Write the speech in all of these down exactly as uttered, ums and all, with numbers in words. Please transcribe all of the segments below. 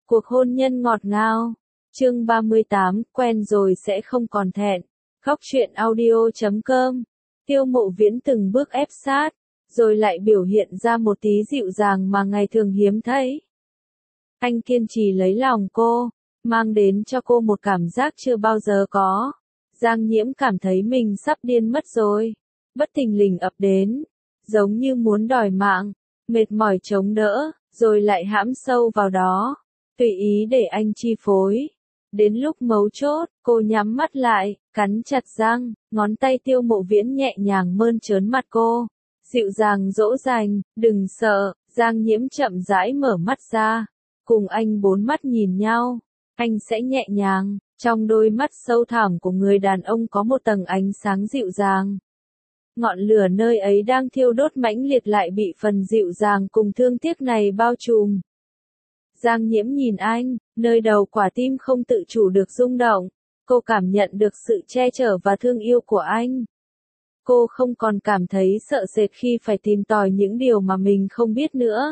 Cuộc hôn nhân ngọt ngào. Chương ba mươi tám, quen rồi sẽ không còn thẹn. Góc truyện audio chấm com. Tiêu Mộ Viễn từng bước ép sát, rồi lại biểu hiện ra một tí dịu dàng mà ngày thường hiếm thấy. Anh kiên trì lấy lòng cô, mang đến cho cô một cảm giác chưa bao giờ có. Giang Nhiễm cảm thấy mình sắp điên mất rồi. Bất thình lình ập đến, giống như muốn đòi mạng, mệt mỏi chống đỡ, rồi lại hãm sâu vào đó, tùy ý để anh chi phối. Đến lúc mấu chốt, cô nhắm mắt lại, cắn chặt răng, ngón tay Tiêu Mộ Viễn nhẹ nhàng mơn trớn mặt cô, dịu dàng dỗ dành, đừng sợ. Giang Nhiễm chậm rãi mở mắt ra, cùng anh bốn mắt nhìn nhau. Anh sẽ nhẹ nhàng, trong đôi mắt sâu thẳm của người đàn ông có một tầng ánh sáng dịu dàng. Ngọn lửa nơi ấy đang thiêu đốt mãnh liệt lại bị phần dịu dàng cùng thương tiếc này bao trùm. Giang Nhiễm nhìn anh, nơi đầu quả tim không tự chủ được rung động. Cô cảm nhận được sự che chở và thương yêu của anh. Cô không còn cảm thấy sợ sệt khi phải tìm tòi những điều mà mình không biết nữa.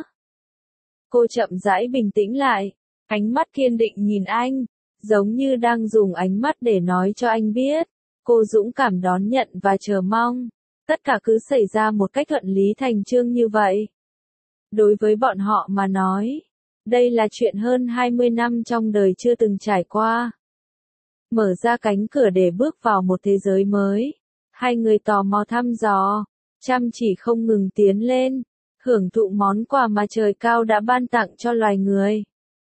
Cô chậm rãi bình tĩnh lại, ánh mắt kiên định nhìn anh, giống như đang dùng ánh mắt để nói cho anh biết. Cô dũng cảm đón nhận và chờ mong. Tất cả cứ xảy ra một cách thuận lý thành chương như vậy. Đối với bọn họ mà nói, đây là chuyện hơn hai mươi năm trong đời chưa từng trải qua. Mở ra cánh cửa để bước vào một thế giới mới. Hai người tò mò thăm dò, chăm chỉ không ngừng tiến lên, hưởng thụ món quà mà trời cao đã ban tặng cho loài người.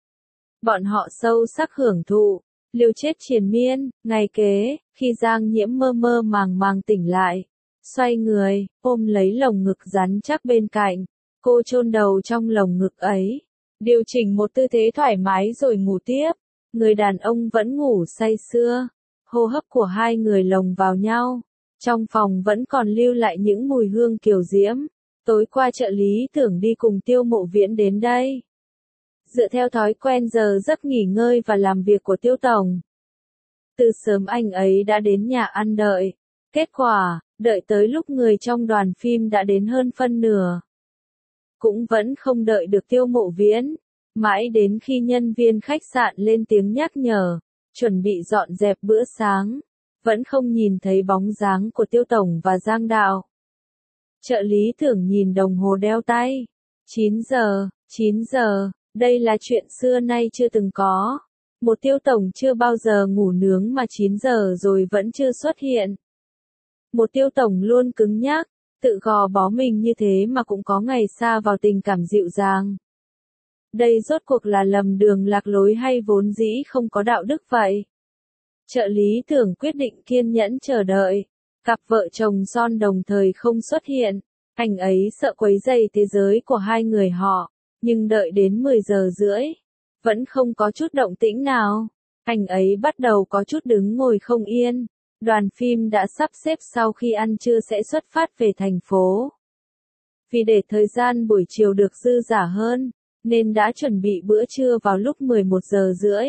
Bọn họ sâu sắc hưởng thụ, liều chết triền miên. Ngày kế, khi Giang Nhiễm mơ mơ màng màng tỉnh lại, xoay người, ôm lấy lồng ngực rắn chắc bên cạnh, cô chôn đầu trong lồng ngực ấy, điều chỉnh một tư thế thoải mái rồi ngủ tiếp. Người đàn ông vẫn ngủ say sưa, hô hấp của hai người lồng vào nhau. Trong phòng vẫn còn lưu lại những mùi hương kiều diễm. Tối qua trợ lý tưởng đi cùng Tiêu Mộ Viễn đến đây. Dựa theo thói quen giờ giấc nghỉ ngơi và làm việc của Tiêu Tổng. Từ sớm anh ấy đã đến nhà ăn đợi. Kết quả, đợi tới lúc người trong đoàn phim đã đến hơn phân nửa. Cũng vẫn không đợi được Tiêu Mộ Viễn. Mãi đến khi nhân viên khách sạn lên tiếng nhắc nhở, chuẩn bị dọn dẹp bữa sáng, vẫn không nhìn thấy bóng dáng của Tiêu Tổng và Giang Đạo. Trợ lý Tưởng nhìn đồng hồ đeo tay. chín giờ, chín giờ, đây là chuyện xưa nay chưa từng có. Một Tiêu Tổng chưa bao giờ ngủ nướng mà chín giờ rồi vẫn chưa xuất hiện. Một Tiêu Tổng luôn cứng nhắc, tự gò bó mình như thế mà cũng có ngày xa vào tình cảm dịu dàng. Đây rốt cuộc là lầm đường lạc lối hay vốn dĩ không có đạo đức vậy? Trợ lý Tưởng quyết định kiên nhẫn chờ đợi. Cặp vợ chồng son đồng thời không xuất hiện. Anh ấy sợ quấy rầy thế giới của hai người họ. Nhưng đợi đến mười giờ rưỡi, vẫn không có chút động tĩnh nào. Anh ấy bắt đầu có chút đứng ngồi không yên. Đoàn phim đã sắp xếp sau khi ăn trưa sẽ xuất phát về thành phố. Vì để thời gian buổi chiều được dư dả hơn, nên đã chuẩn bị bữa trưa vào lúc mười một giờ rưỡi.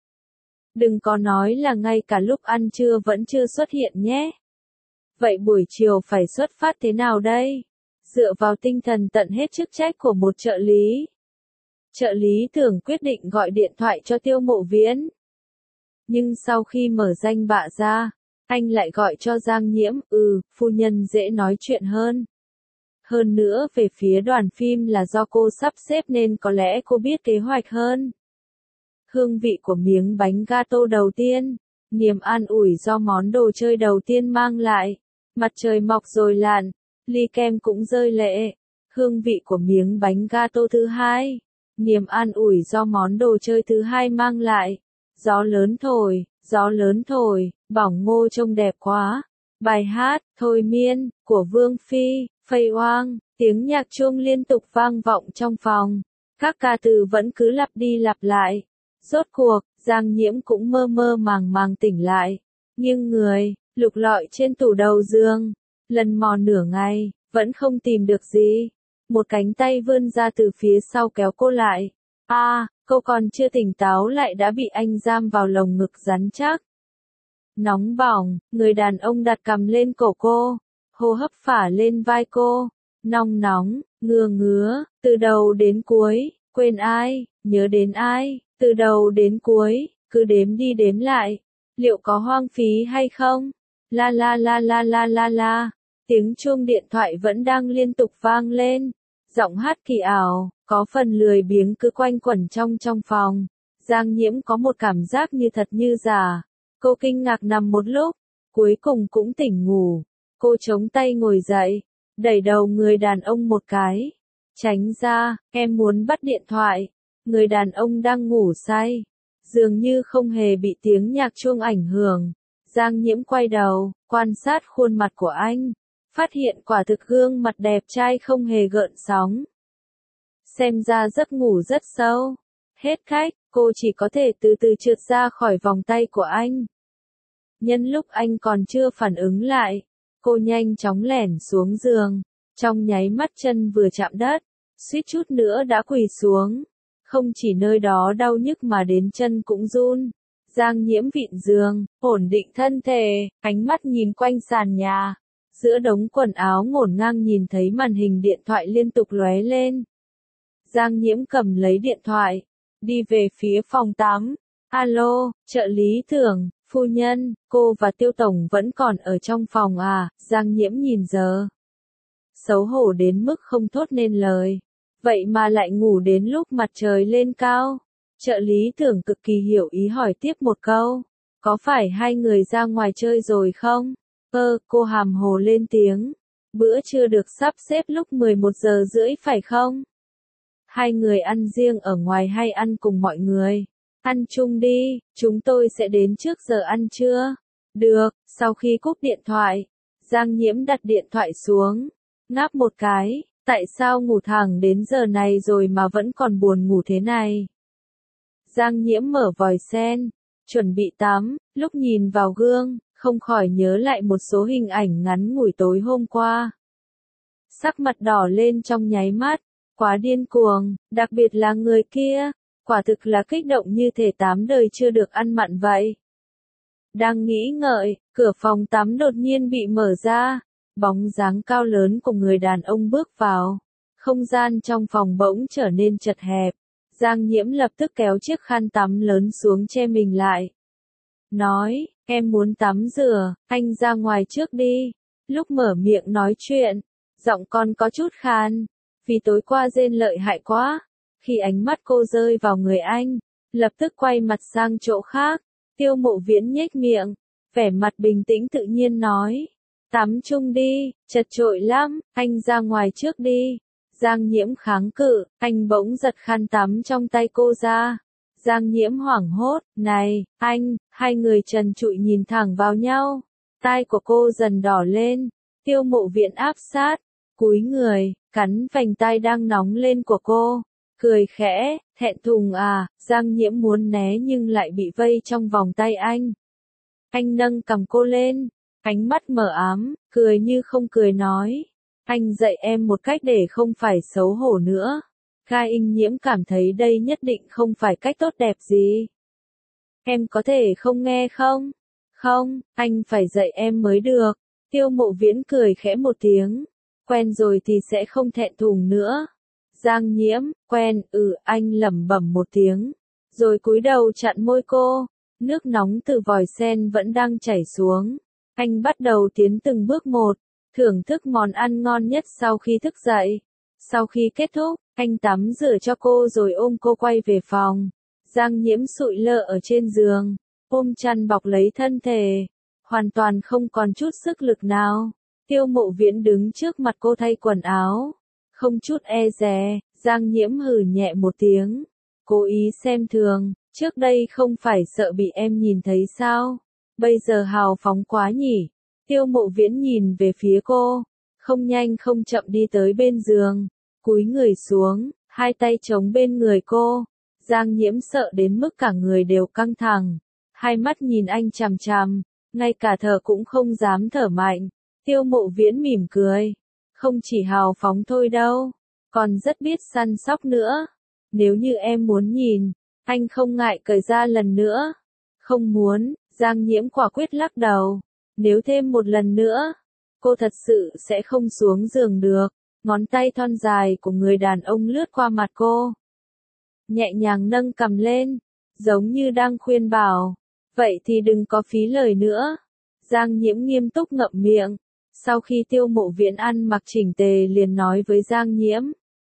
Đừng có nói là ngay cả lúc ăn trưa vẫn chưa xuất hiện nhé. Vậy buổi chiều phải xuất phát thế nào đây? Dựa vào tinh thần tận hết chức trách của một trợ lý. Trợ lý Tưởng quyết định gọi điện thoại cho Tiêu Mộ Viễn. Nhưng sau khi mở danh bạ ra, anh lại gọi cho Giang Nhiễm. Ừ, phu nhân dễ nói chuyện hơn. Hơn nữa về phía đoàn phim là do cô sắp xếp nên có lẽ cô biết kế hoạch hơn. Hương vị của miếng bánh gato đầu tiên, niềm an ủi do món đồ chơi đầu tiên mang lại. Mặt trời mọc rồi lặn, ly kem cũng rơi lệ. Hương vị của miếng bánh gato thứ hai, niềm an ủi do món đồ chơi thứ hai mang lại. Gió lớn thổi, gió lớn thổi, bỏng ngô trông đẹp quá. Bài hát, Thôi Miên, của Vương Phi, Phây Oang, tiếng nhạc chuông liên tục vang vọng trong phòng. Các ca từ vẫn cứ lặp đi lặp lại. Rốt cuộc, Giang Nhiễm cũng mơ mơ màng màng tỉnh lại. Nhưng người, lục lọi trên tủ đầu giường, lần mò nửa ngày, vẫn không tìm được gì. Một cánh tay vươn ra từ phía sau kéo cô lại. A, à, cô còn chưa tỉnh táo lại đã bị anh giam vào lồng ngực rắn chắc. Nóng bỏng, người đàn ông đặt cằm lên cổ cô, hô hấp phả lên vai cô, nong nóng, ngứa ngứa, từ đầu đến cuối, Quên ai, nhớ đến ai, từ đầu đến cuối, cứ đếm đi đếm lại. Liệu có hoang phí hay không? La la la la la la la. Tiếng chuông điện thoại vẫn đang liên tục vang lên. Giọng hát kỳ ảo, có phần lười biếng cứ quanh quẩn trong trong phòng. Giang Nhiễm có một cảm giác như thật như giả. Cô kinh ngạc nằm một lúc, cuối cùng cũng tỉnh ngủ. Cô chống tay ngồi dậy, đẩy đầu người đàn ông một cái. Tránh ra, em muốn bắt điện thoại. Người đàn ông đang ngủ say. Dường như không hề bị tiếng nhạc chuông ảnh hưởng. Giang Nhiễm quay đầu, quan sát khuôn mặt của anh. Phát hiện quả thực gương mặt đẹp trai không hề gợn sóng. Xem ra giấc ngủ rất sâu. Hết cách, cô chỉ có thể từ từ trượt ra khỏi vòng tay của anh. Nhân lúc anh còn chưa phản ứng lại, cô nhanh chóng lẻn xuống giường. Trong nháy mắt chân vừa chạm đất, suýt chút nữa đã quỳ xuống. Không chỉ nơi đó đau nhức mà đến chân cũng run. Giang Nhiễm vịn giường, ổn định thân thể, ánh mắt nhìn quanh sàn nhà. Giữa đống quần áo ngổn ngang nhìn thấy màn hình điện thoại liên tục lóe lên. Giang Nhiễm cầm lấy điện thoại, đi về phía phòng tắm. Alo, trợ lý Tưởng, phu nhân, cô và Tiêu Tổng vẫn còn ở trong phòng à? Giang Nhiễm nhìn giờ. Xấu hổ đến mức không thốt nên lời. Vậy mà lại ngủ đến lúc mặt trời lên cao. Trợ lý Tưởng cực kỳ hiểu ý hỏi tiếp một câu. Có phải hai người ra ngoài chơi rồi không? Ơ, cô hàm hồ lên tiếng. Bữa trưa được sắp xếp lúc mười một giờ rưỡi phải không? Hai người ăn riêng ở ngoài hay ăn cùng mọi người? Ăn chung đi, chúng tôi sẽ đến trước giờ ăn trưa. Được, sau khi cúp điện thoại, Giang Nhiễm đặt điện thoại xuống, ngáp một cái, tại sao ngủ thẳng đến giờ này rồi mà vẫn còn buồn ngủ thế này? Giang Nhiễm mở vòi sen, chuẩn bị tắm, lúc nhìn vào gương, không khỏi nhớ lại một số hình ảnh ngắn ngủi tối hôm qua. Sắc mặt đỏ lên trong nháy mắt, quá điên cuồng, đặc biệt là người kia, quả thực là kích động như thể tám đời chưa được ăn mặn vậy. Đang nghĩ ngợi, cửa phòng tắm đột nhiên bị mở ra, bóng dáng cao lớn của người đàn ông bước vào. Không gian trong phòng bỗng trở nên chật hẹp. Giang Nhiễm lập tức kéo chiếc khăn tắm lớn xuống che mình lại. Nói, em muốn tắm rửa, anh ra ngoài trước đi. Lúc mở miệng nói chuyện, giọng con có chút khan, vì tối qua rên lợi hại quá. Khi ánh mắt cô rơi vào người anh, lập tức quay mặt sang chỗ khác. Tiêu Mộ Viễn nhếch miệng, vẻ mặt bình tĩnh tự nhiên nói. Tắm chung đi, chật chội lắm, anh ra ngoài trước đi. Giang Nhiễm kháng cự, anh bỗng giật khăn tắm trong tay cô ra. Giang Nhiễm hoảng hốt, này, anh, hai người trần trụi nhìn thẳng vào nhau. Tai của cô dần đỏ lên, Tiêu Mộ Viễn áp sát, cúi người, cắn vành tai đang nóng lên của cô. Cười khẽ, thẹn thùng à, Giang Nhiễm muốn né nhưng lại bị vây trong vòng tay anh. Anh nâng cằm cô lên, ánh mắt mờ ám, cười như không cười nói. Anh dạy em một cách để không phải xấu hổ nữa. Khai In Nhiễm cảm thấy đây nhất định không phải cách tốt đẹp gì. Em có thể không nghe không? Không, anh phải dạy em mới được. Tiêu Mộ Viễn cười khẽ một tiếng. Quen rồi thì sẽ không thẹn thùng nữa. Giang Nhiễm, quen, ừ, anh lẩm bẩm một tiếng. Rồi cúi đầu chặn môi cô. Nước nóng từ vòi sen vẫn đang chảy xuống. Anh bắt đầu tiến từng bước một. Thưởng thức món ăn ngon nhất sau khi thức dậy. Sau khi kết thúc, anh tắm rửa cho cô rồi ôm cô quay về phòng. Giang Nhiễm sụi lơ ở trên giường, ôm chăn bọc lấy thân thể, hoàn toàn không còn chút sức lực nào. Tiêu Mộ Viễn đứng trước mặt cô thay quần áo, không chút e dè. Giang Nhiễm hừ nhẹ một tiếng, cố ý xem thường, trước đây không phải sợ bị em nhìn thấy sao? Bây giờ hào phóng quá nhỉ? Tiêu Mộ Viễn nhìn về phía cô, không nhanh không chậm đi tới bên giường, cúi người xuống, hai tay chống bên người cô. Giang Nhiễm sợ đến mức cả người đều căng thẳng, hai mắt nhìn anh chằm chằm, ngay cả thở cũng không dám thở mạnh. Tiêu Mộ Viễn mỉm cười, không chỉ hào phóng thôi đâu, còn rất biết săn sóc nữa. Nếu như em muốn nhìn, anh không ngại cởi ra lần nữa. Không muốn, Giang Nhiễm quả quyết lắc đầu. Nếu thêm một lần nữa, cô thật sự sẽ không xuống giường được. Ngón tay thon dài của người đàn ông lướt qua mặt cô. nhẹ nhàng nâng cằm lên, giống như đang khuyên bảo. Vậy thì đừng có phí lời nữa. Giang Nhiễm nghiêm túc ngậm miệng. Sau khi Tiêu Mộ Viễn ăn mặc chỉnh tề liền nói với Giang Nhiễm.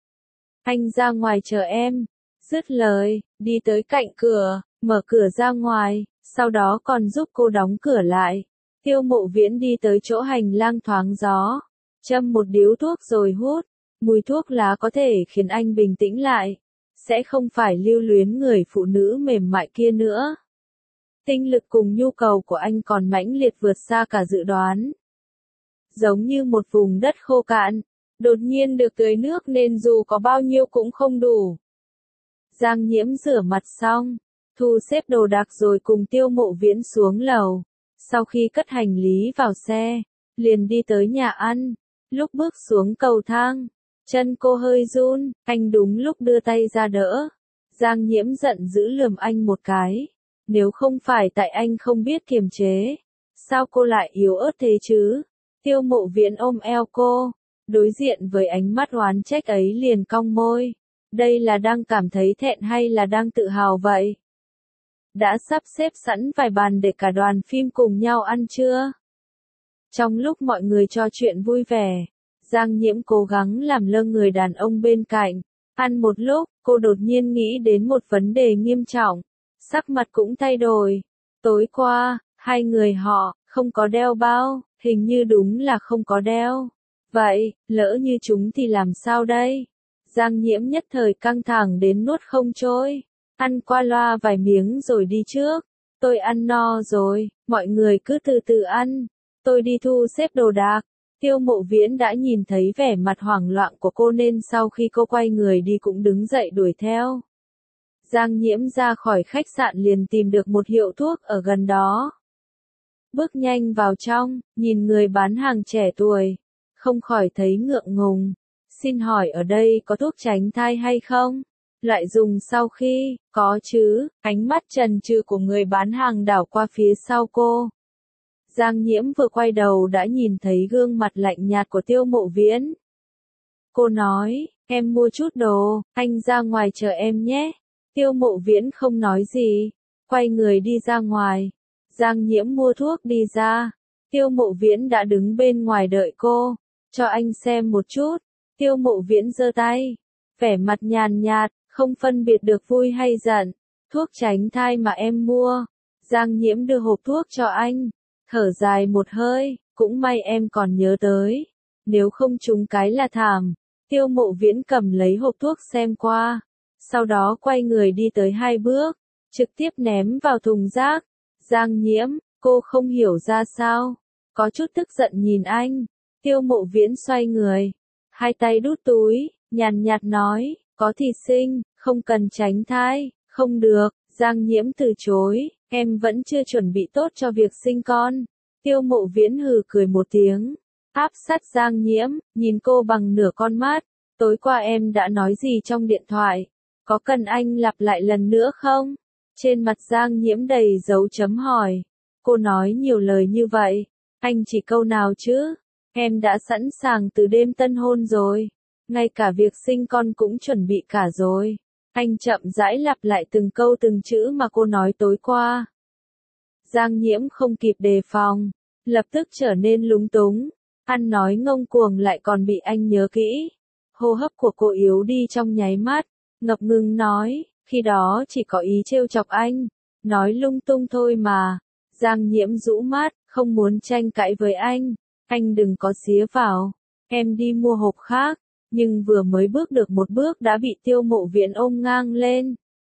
Anh ra ngoài chờ em. Dứt lời, đi tới cạnh cửa, mở cửa ra ngoài, sau đó còn giúp cô đóng cửa lại. Tiêu Mộ Viễn đi tới chỗ hành lang thoáng gió, châm một điếu thuốc rồi hút. Mùi thuốc lá có thể khiến anh bình tĩnh lại, sẽ không phải lưu luyến người phụ nữ mềm mại kia nữa. Tinh lực cùng nhu cầu của anh còn mãnh liệt vượt xa cả dự đoán. Giống như một vùng đất khô cạn, đột nhiên được tưới nước nên dù có bao nhiêu cũng không đủ. Giang Nhiễm rửa mặt xong, thu xếp đồ đạc rồi cùng Tiêu Mộ Viễn xuống lầu. Sau khi cất hành lý vào xe, liền đi tới nhà ăn. Lúc bước xuống cầu thang, chân cô hơi run, anh đúng lúc đưa tay ra đỡ. Giang Nhiễm giận dữ lườm anh một cái. Nếu không phải tại anh không biết kiềm chế, sao cô lại yếu ớt thế chứ? Tiêu Mộ Viễn ôm eo cô, đối diện với ánh mắt oán trách ấy liền cong môi. Đây là đang cảm thấy thẹn hay là đang tự hào vậy? Đã sắp xếp sẵn vài bàn để cả đoàn phim cùng nhau ăn chưa? Trong lúc mọi người trò chuyện vui vẻ, Giang Nhiễm cố gắng làm lơ người đàn ông bên cạnh. Ăn một lúc, cô đột nhiên nghĩ đến một vấn đề nghiêm trọng. Sắc mặt cũng thay đổi. Tối qua, hai người họ, không có đeo bao, hình như đúng là không có đeo. Vậy, lỡ như chúng thì làm sao đây? Giang Nhiễm nhất thời căng thẳng đến nuốt không trôi. Ăn qua loa vài miếng rồi đi trước. Tôi ăn no rồi, mọi người cứ từ từ ăn. Tôi đi thu xếp đồ đạc. Tiêu Mộ Viễn đã nhìn thấy vẻ mặt hoảng loạn của cô nên sau khi cô quay người đi cũng đứng dậy đuổi theo. Giang Nhiễm ra khỏi khách sạn liền tìm được một hiệu thuốc ở gần đó. Bước nhanh vào trong, nhìn người bán hàng trẻ tuổi, không khỏi thấy ngượng ngùng. Xin hỏi ở đây có thuốc tránh thai hay không? Loại dùng sau khi, có chứ, ánh mắt chần chừ của người bán hàng đảo qua phía sau cô. Giang Nhiễm vừa quay đầu đã nhìn thấy gương mặt lạnh nhạt của Tiêu Mộ Viễn. Cô nói, em mua chút đồ, anh ra ngoài chờ em nhé. Tiêu Mộ Viễn không nói gì, quay người đi ra ngoài. Giang Nhiễm mua thuốc đi ra. Tiêu Mộ Viễn đã đứng bên ngoài đợi cô. Cho anh xem một chút. Tiêu Mộ Viễn giơ tay, vẻ mặt nhàn nhạt, không phân biệt được vui hay giận. Thuốc tránh thai mà em mua. Giang Nhiễm đưa hộp thuốc cho anh, thở dài một hơi, cũng may em còn nhớ tới. Nếu không trúng cái là thảm. Tiêu Mộ Viễn cầm lấy hộp thuốc xem qua. Sau đó quay người đi tới hai bước, trực tiếp ném vào thùng rác. Giang Nhiễm, cô không hiểu ra sao, có chút tức giận nhìn anh. Tiêu Mộ Viễn xoay người, hai tay đút túi, nhàn nhạt nói, có thì sinh, không cần tránh thai. Không được. Giang Nhiễm từ chối, em vẫn chưa chuẩn bị tốt cho việc sinh con. Tiêu Mộ Viễn hừ cười một tiếng, áp sát Giang Nhiễm, nhìn cô bằng nửa con mắt. Tối qua em đã nói gì trong điện thoại? Có cần anh lặp lại lần nữa không? Trên mặt Giang Nhiễm đầy dấu chấm hỏi. Cô nói nhiều lời như vậy, anh chỉ câu nào chứ? Em đã sẵn sàng từ đêm tân hôn rồi. Ngay cả việc sinh con cũng chuẩn bị cả rồi. Anh chậm rãi lặp lại từng câu từng chữ mà cô nói tối qua. Giang Nhiễm không kịp đề phòng, lập tức trở nên lúng túng. Ăn nói ngông cuồng lại còn bị anh nhớ kỹ. Hô hấp của cô yếu đi trong nháy mắt, ngập ngừng nói, khi đó chỉ có ý trêu chọc anh, nói lung tung thôi mà. Giang Nhiễm rũ mắt, không muốn tranh cãi với anh, anh đừng có xía vào, em đi mua hộp khác. Nhưng vừa mới bước được một bước đã bị Tiêu Mộ Viễn ôm ngang lên.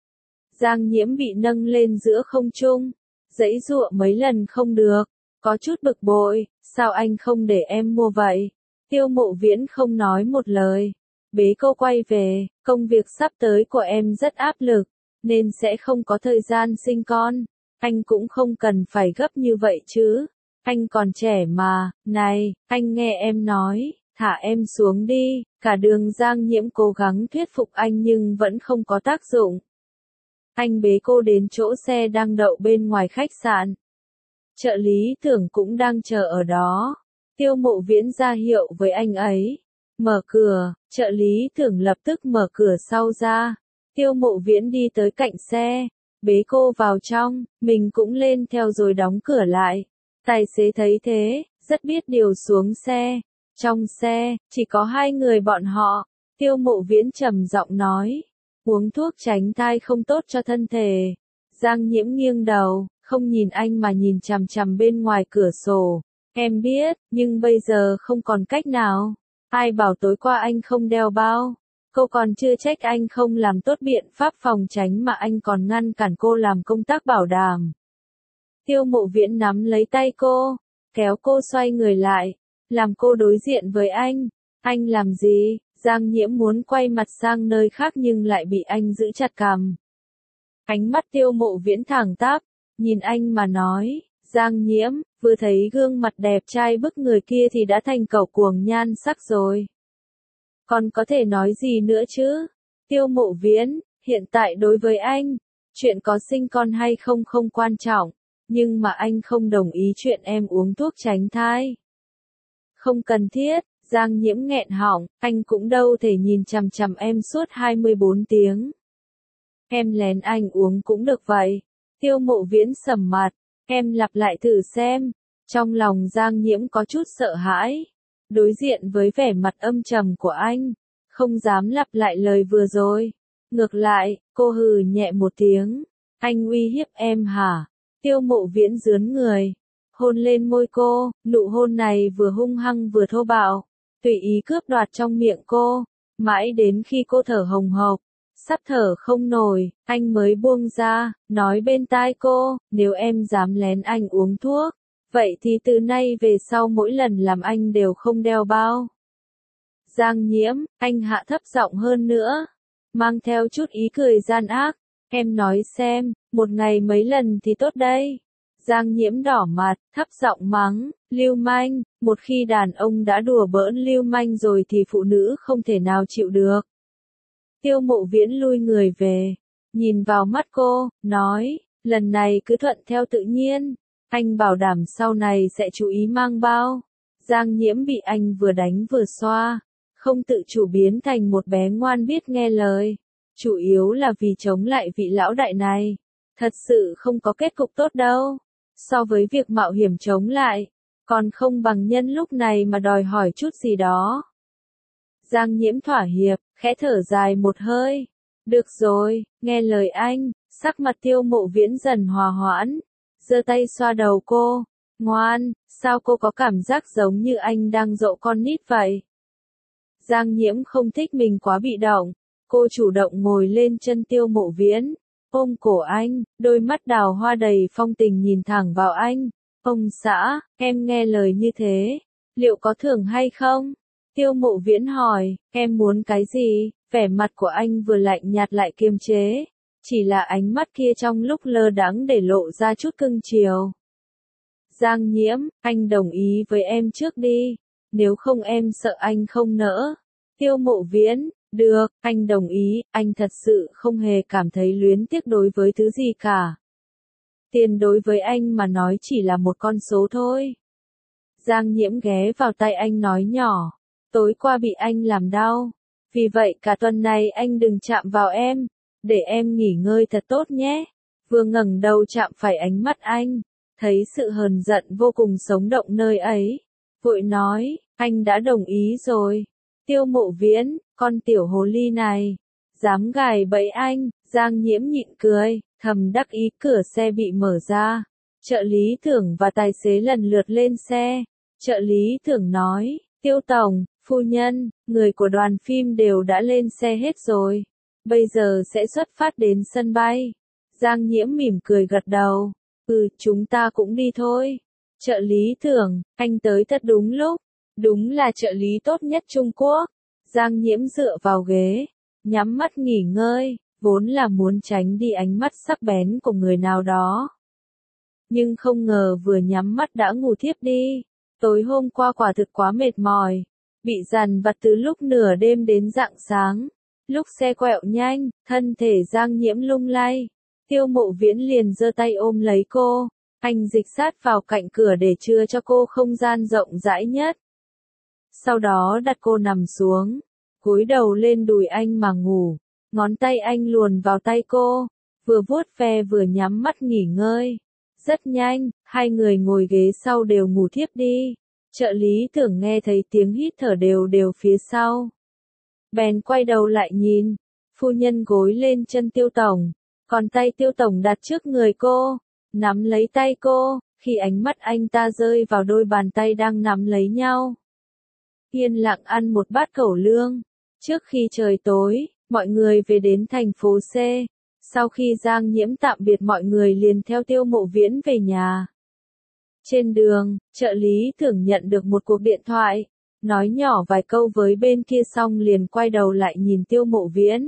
Giang Nhiễm bị nâng lên giữa không trung, giãy giụa mấy lần không được, có chút bực bội, sao anh không để em mua vậy? Tiêu Mộ Viễn không nói một lời, bế cô quay về, công việc sắp tới của em rất áp lực, nên sẽ không có thời gian sinh con. Anh cũng không cần phải gấp như vậy chứ, anh còn trẻ mà. Này, anh nghe em nói, thả em xuống đi. Cả đường Giang Nhiễm cố gắng thuyết phục anh nhưng vẫn không có tác dụng. Anh bế cô đến chỗ xe đang đậu bên ngoài khách sạn. Trợ lý Tưởng cũng đang chờ ở đó. Tiêu Mộ Viễn ra hiệu với anh ấy. Mở cửa, trợ lý Tưởng lập tức mở cửa sau ra. Tiêu Mộ Viễn đi tới cạnh xe, bế cô vào trong, mình cũng lên theo rồi đóng cửa lại. Tài xế thấy thế, rất biết điều xuống xe. Trong xe, chỉ có hai người bọn họ. Tiêu Mộ Viễn trầm giọng nói, uống thuốc tránh thai không tốt cho thân thể. Giang Nhiễm nghiêng đầu, không nhìn anh mà nhìn chằm chằm bên ngoài cửa sổ. Em biết, nhưng bây giờ không còn cách nào. Ai bảo tối qua anh không đeo bao. Cô còn chưa trách anh không làm tốt biện pháp phòng tránh mà anh còn ngăn cản cô làm công tác bảo đảm. Tiêu Mộ Viễn nắm lấy tay cô, kéo cô xoay người lại, làm cô đối diện với anh. Anh làm gì? Giang Nhiễm muốn quay mặt sang nơi khác nhưng lại bị anh giữ chặt cằm. Ánh mắt Tiêu Mộ Viễn thẳng tắp, nhìn anh mà nói, Giang Nhiễm, vừa thấy gương mặt đẹp trai bức người kia thì đã thành cẩu cuồng nhan sắc rồi. Còn có thể nói gì nữa chứ? Tiêu Mộ Viễn, hiện tại đối với anh, chuyện có sinh con hay không không quan trọng, nhưng mà anh không đồng ý chuyện em uống thuốc tránh thai. Không cần thiết. Giang Nhiễm nghẹn họng, anh cũng đâu thể nhìn chằm chằm em suốt hai mươi bốn tiếng. Em lén anh uống cũng được vậy. Tiêu Mộ Viễn sầm mặt, em lặp lại thử xem. Trong lòng Giang Nhiễm có chút sợ hãi, đối diện với vẻ mặt âm trầm của anh, không dám lặp lại lời vừa rồi. Ngược lại, cô hừ nhẹ một tiếng, anh uy hiếp em hả? Tiêu Mộ Viễn rướn người, hôn lên môi cô, nụ hôn này vừa hung hăng vừa thô bạo. Tùy ý cướp đoạt trong miệng cô, mãi đến khi cô thở hồng hộc, sắp thở không nổi, anh mới buông ra, nói bên tai cô, nếu em dám lén anh uống thuốc, vậy thì từ nay về sau mỗi lần làm anh đều không đeo bao. Giang Nhiễm, anh hạ thấp giọng hơn nữa, mang theo chút ý cười gian ác, em nói xem, một ngày mấy lần thì tốt đây. Giang Nhiễm đỏ mặt, thấp giọng mắng, lưu manh, một khi đàn ông đã đùa bỡn lưu manh rồi thì phụ nữ không thể nào chịu được. Tiêu Mộ Viễn lui người về, nhìn vào mắt cô, nói, lần này cứ thuận theo tự nhiên, anh bảo đảm sau này sẽ chú ý mang bao. Giang Nhiễm bị anh vừa đánh vừa xoa, không tự chủ biến thành một bé ngoan biết nghe lời, chủ yếu là vì chống lại vị lão đại này, thật sự không có kết cục tốt đâu. So với việc mạo hiểm chống lại, còn không bằng nhân lúc này mà đòi hỏi chút gì đó. Giang Nhiễm thỏa hiệp, khẽ thở dài một hơi. Được rồi, nghe lời anh. Sắc mặt Tiêu Mộ Viễn dần hòa hoãn, giơ tay xoa đầu cô. Ngoan, sao cô có cảm giác giống như anh đang dỗ con nít vậy? Giang Nhiễm không thích mình quá bị động, cô chủ động ngồi lên chân Tiêu Mộ Viễn, ôm cổ anh, đôi mắt đào hoa đầy phong tình nhìn thẳng vào anh. Ông xã, em nghe lời như thế, liệu có thưởng hay không? Tiêu Mộ Viễn hỏi, em muốn cái gì? Vẻ mặt của anh vừa lạnh nhạt lại kiềm chế, chỉ là ánh mắt kia trong lúc lơ đãng để lộ ra chút cưng chiều. Giang Nhiễm, anh đồng ý với em trước đi, nếu không em sợ anh không nỡ. Tiêu Mộ Viễn, được, anh đồng ý, anh thật sự không hề cảm thấy luyến tiếc đối với thứ gì cả. Tiền đối với anh mà nói chỉ là một con số thôi. Giang Nhiễm ghé vào tay anh nói nhỏ, tối qua bị anh làm đau, vì vậy cả tuần này anh đừng chạm vào em, để em nghỉ ngơi thật tốt nhé. Vừa ngẩng đầu chạm phải ánh mắt anh, thấy sự hờn giận vô cùng sống động nơi ấy, vội nói, anh đã đồng ý rồi. Tiêu Mộ Viễn, con tiểu hồ ly này, dám gài bẫy anh. Giang Nhiễm nhịn cười, thầm đắc ý. Cửa xe bị mở ra, trợ lý Thưởng và tài xế lần lượt lên xe. Trợ lý Thưởng nói, Tiêu tổng, phu nhân, người của đoàn phim đều đã lên xe hết rồi, bây giờ sẽ xuất phát đến sân bay. Giang Nhiễm mỉm cười gật đầu, ừ, chúng ta cũng đi thôi. Trợ lý Thưởng, anh tới thật đúng lúc, đúng là trợ lý tốt nhất Trung Quốc. Giang Nhiễm dựa vào ghế, nhắm mắt nghỉ ngơi, vốn là muốn tránh đi ánh mắt sắc bén của người nào đó. Nhưng không ngờ vừa nhắm mắt đã ngủ thiếp đi. Tối hôm qua quả thực quá mệt mỏi, bị dằn vặt từ lúc nửa đêm đến rạng sáng. Lúc xe quẹo nhanh, thân thể Giang Nhiễm lung lay. Tiêu Mộ Viễn liền giơ tay ôm lấy cô, anh dịch sát vào cạnh cửa để chừa cho cô không gian rộng rãi nhất. Sau đó đặt cô nằm xuống, cúi đầu lên đùi anh mà ngủ. Ngón tay anh luồn vào tay cô, vừa vuốt ve vừa nhắm mắt nghỉ ngơi. Rất nhanh, hai người ngồi ghế sau đều ngủ thiếp đi. Trợ lý Tưởng nghe thấy tiếng hít thở đều đều phía sau. Bèn quay đầu lại nhìn, phu nhân gối lên chân Tiêu Tổng, còn tay Tiêu Tổng đặt trước người cô, nắm lấy tay cô, khi ánh mắt anh ta rơi vào đôi bàn tay đang nắm lấy nhau. Yên lặng ăn một bát cẩu lương. Trước khi trời tối, mọi người về đến thành phố C. Sau khi Giang Nhiễm tạm biệt mọi người liền theo Tiêu Mộ Viễn về nhà. Trên đường, trợ lý Tưởng nhận được một cuộc điện thoại, nói nhỏ vài câu với bên kia xong liền quay đầu lại nhìn Tiêu Mộ Viễn.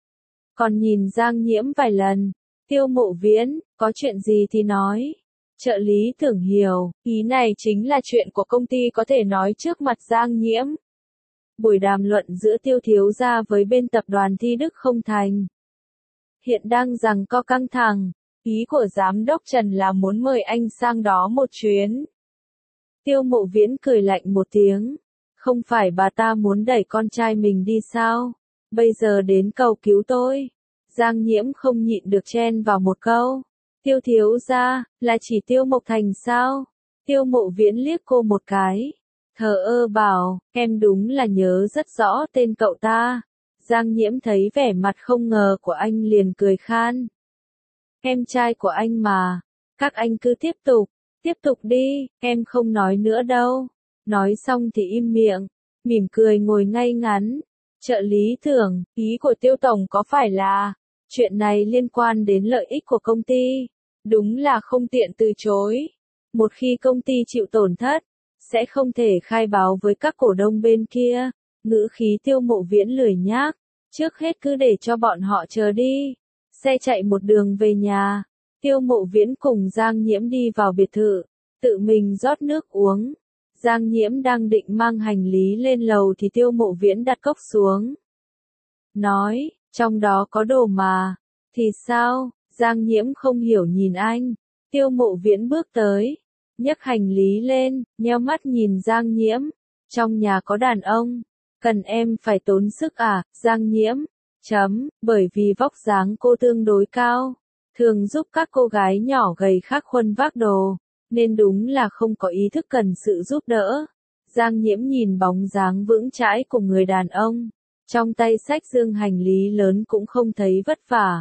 Còn nhìn Giang Nhiễm vài lần, Tiêu Mộ Viễn, có chuyện gì thì nói. Trợ lý Tưởng hiểu, ý này chính là chuyện của công ty có thể nói trước mặt Giang Nhiễm. Buổi đàm luận giữa Tiêu thiếu gia với bên tập đoàn Thi Đức không thành. Hiện đang giằng co căng thẳng, ý của giám đốc Trần là muốn mời anh sang đó một chuyến. Tiêu Mộ Viễn cười lạnh một tiếng, không phải bà ta muốn đẩy con trai mình đi sao, bây giờ đến cầu cứu tôi. Giang Nhiễm không nhịn được chen vào một câu, Tiêu thiếu gia, là chỉ Tiêu Mộc Thành sao? Tiêu Mộ Viễn liếc cô một cái, thờ ơ bảo, em đúng là nhớ rất rõ tên cậu ta. Giang Nhiễm thấy vẻ mặt không ngờ của anh liền cười khan. Em trai của anh mà, các anh cứ tiếp tục, tiếp tục đi, em không nói nữa đâu. Nói xong thì im miệng, mỉm cười ngồi ngay ngắn. Trợ lý Tưởng, ý của Tiêu Tổng có phải là, chuyện này liên quan đến lợi ích của công ty, đúng là không tiện từ chối. Một khi công ty chịu tổn thất, sẽ không thể khai báo với các cổ đông bên kia. Ngữ khí Tiêu Mộ Viễn lười nhác, trước hết cứ để cho bọn họ chờ đi. Xe chạy một đường về nhà, Tiêu Mộ Viễn cùng Giang Nhiễm đi vào biệt thự, tự mình rót nước uống. Giang Nhiễm đang định mang hành lý lên lầu thì Tiêu Mộ Viễn đặt cốc xuống. Nói, trong đó có đồ mà. Thì sao? Giang Nhiễm không hiểu nhìn anh. Tiêu Mộ Viễn bước tới, nhấc hành lý lên, nheo mắt nhìn Giang Nhiễm. Trong nhà có đàn ông, cần em phải tốn sức à? Giang Nhiễm, chấm, bởi vì vóc dáng cô tương đối cao, thường giúp các cô gái nhỏ gầy khác khuân vác đồ, nên đúng là không có ý thức cần sự giúp đỡ. Giang Nhiễm nhìn bóng dáng vững chãi của người đàn ông, trong tay xách dương hành lý lớn cũng không thấy vất vả.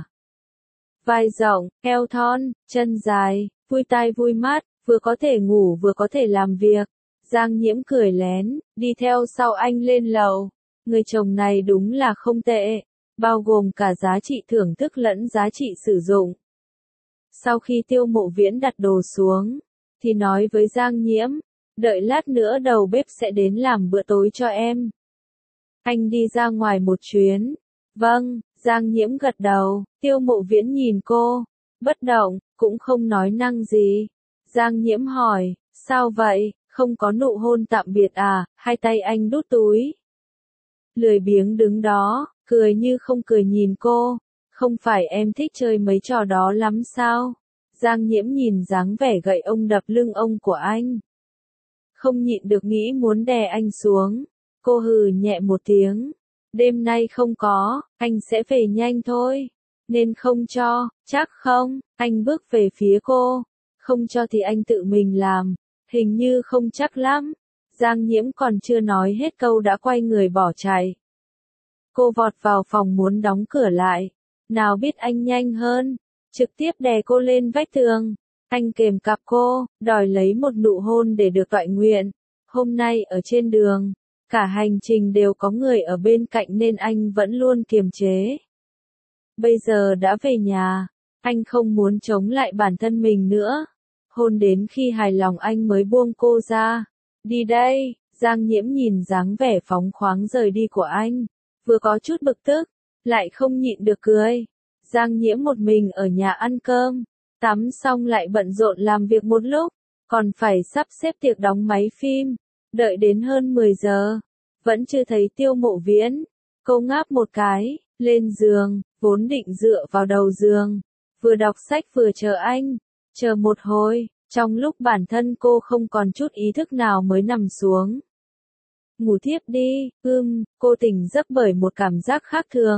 Vai rộng, eo thon, chân dài, vui tai vui mắt, vừa có thể ngủ vừa có thể làm việc. Giang Nhiễm cười lén, đi theo sau anh lên lầu. Người chồng này đúng là không tệ, bao gồm cả giá trị thưởng thức lẫn giá trị sử dụng. Sau khi Tiêu Mộ Viễn đặt đồ xuống, thì nói với Giang Nhiễm, đợi lát nữa đầu bếp sẽ đến làm bữa tối cho em. Anh đi ra ngoài một chuyến. Vâng, Giang Nhiễm gật đầu. Tiêu Mộ Viễn nhìn cô, bất động, cũng không nói năng gì. Giang Nhiễm hỏi, sao vậy, không có nụ hôn tạm biệt à? Hai tay anh đút túi. Lười biếng đứng đó, cười như không cười nhìn cô. Không phải em thích chơi mấy trò đó lắm sao? Giang Nhiễm nhìn dáng vẻ gậy ông đập lưng ông của anh, không nhịn được nghĩ muốn đè anh xuống. Cô hừ nhẹ một tiếng. Đêm nay không có, anh sẽ về nhanh thôi. Nên không cho, chắc không? Anh bước về phía cô. Không cho thì anh tự mình làm. Hình như không chắc lắm. Giang Nhiễm còn chưa nói hết câu đã quay người bỏ chạy. Cô vọt vào phòng muốn đóng cửa lại. Nào biết anh nhanh hơn, trực tiếp đè cô lên vách tường. Anh kềm cặp cô, đòi lấy một nụ hôn để được toại nguyện. Hôm nay ở trên đường, cả hành trình đều có người ở bên cạnh nên anh vẫn luôn kiềm chế. Bây giờ đã về nhà, anh không muốn chống lại bản thân mình nữa. Hôn đến khi hài lòng anh mới buông cô ra. Đi đây. Giang Nhiễm nhìn dáng vẻ phóng khoáng rời đi của anh, vừa có chút bực tức, lại không nhịn được cười. Giang Nhiễm một mình ở nhà ăn cơm, tắm xong lại bận rộn làm việc một lúc, còn phải sắp xếp tiệc đóng máy phim. Đợi đến hơn mười giờ, vẫn chưa thấy Tiêu Mộ Viễn. Cô ngáp một cái, lên giường, vốn định dựa vào đầu giường, vừa đọc sách vừa chờ anh. Chờ một hồi, trong lúc bản thân cô không còn chút ý thức nào mới nằm xuống. Ngủ thiếp đi, ưm, cô tỉnh giấc bởi một cảm giác khác thường.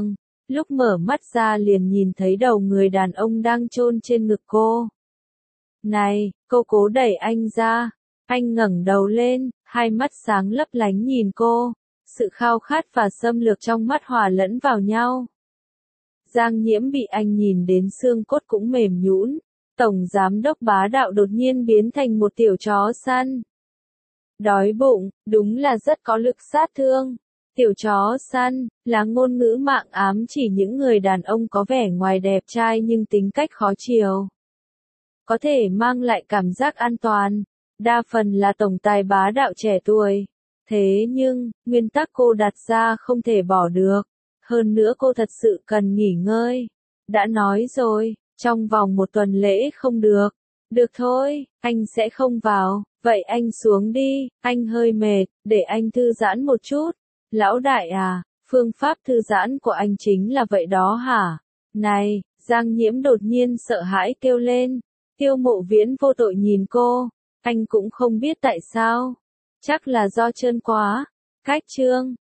Lúc mở mắt ra liền nhìn thấy đầu người đàn ông đang chôn trên ngực cô. Này, cô cố đẩy anh ra. Anh ngẩng đầu lên, hai mắt sáng lấp lánh nhìn cô. Sự khao khát và xâm lược trong mắt hòa lẫn vào nhau. Giang Nhiễm bị anh nhìn đến xương cốt cũng mềm nhũn. Tổng giám đốc bá đạo đột nhiên biến thành một tiểu chó săn. Đói bụng, đúng là rất có lực sát thương. Tiểu chó săn, là ngôn ngữ mạng ám chỉ những người đàn ông có vẻ ngoài đẹp trai nhưng tính cách khó chiều. Có thể mang lại cảm giác an toàn. Đa phần là tổng tài bá đạo trẻ tuổi. Thế nhưng, nguyên tắc cô đặt ra không thể bỏ được. Hơn nữa cô thật sự cần nghỉ ngơi. Đã nói rồi, trong vòng một tuần lễ không được. Được thôi, anh sẽ không vào. Vậy anh xuống đi, anh hơi mệt, để anh thư giãn một chút. Lão đại à, phương pháp thư giãn của anh chính là vậy đó hả? Này, Giang Nhiễm đột nhiên sợ hãi kêu lên. Tiêu Mộ Viễn vô tội nhìn cô. Anh cũng không biết tại sao. Chắc là do trơn quá. Cách chương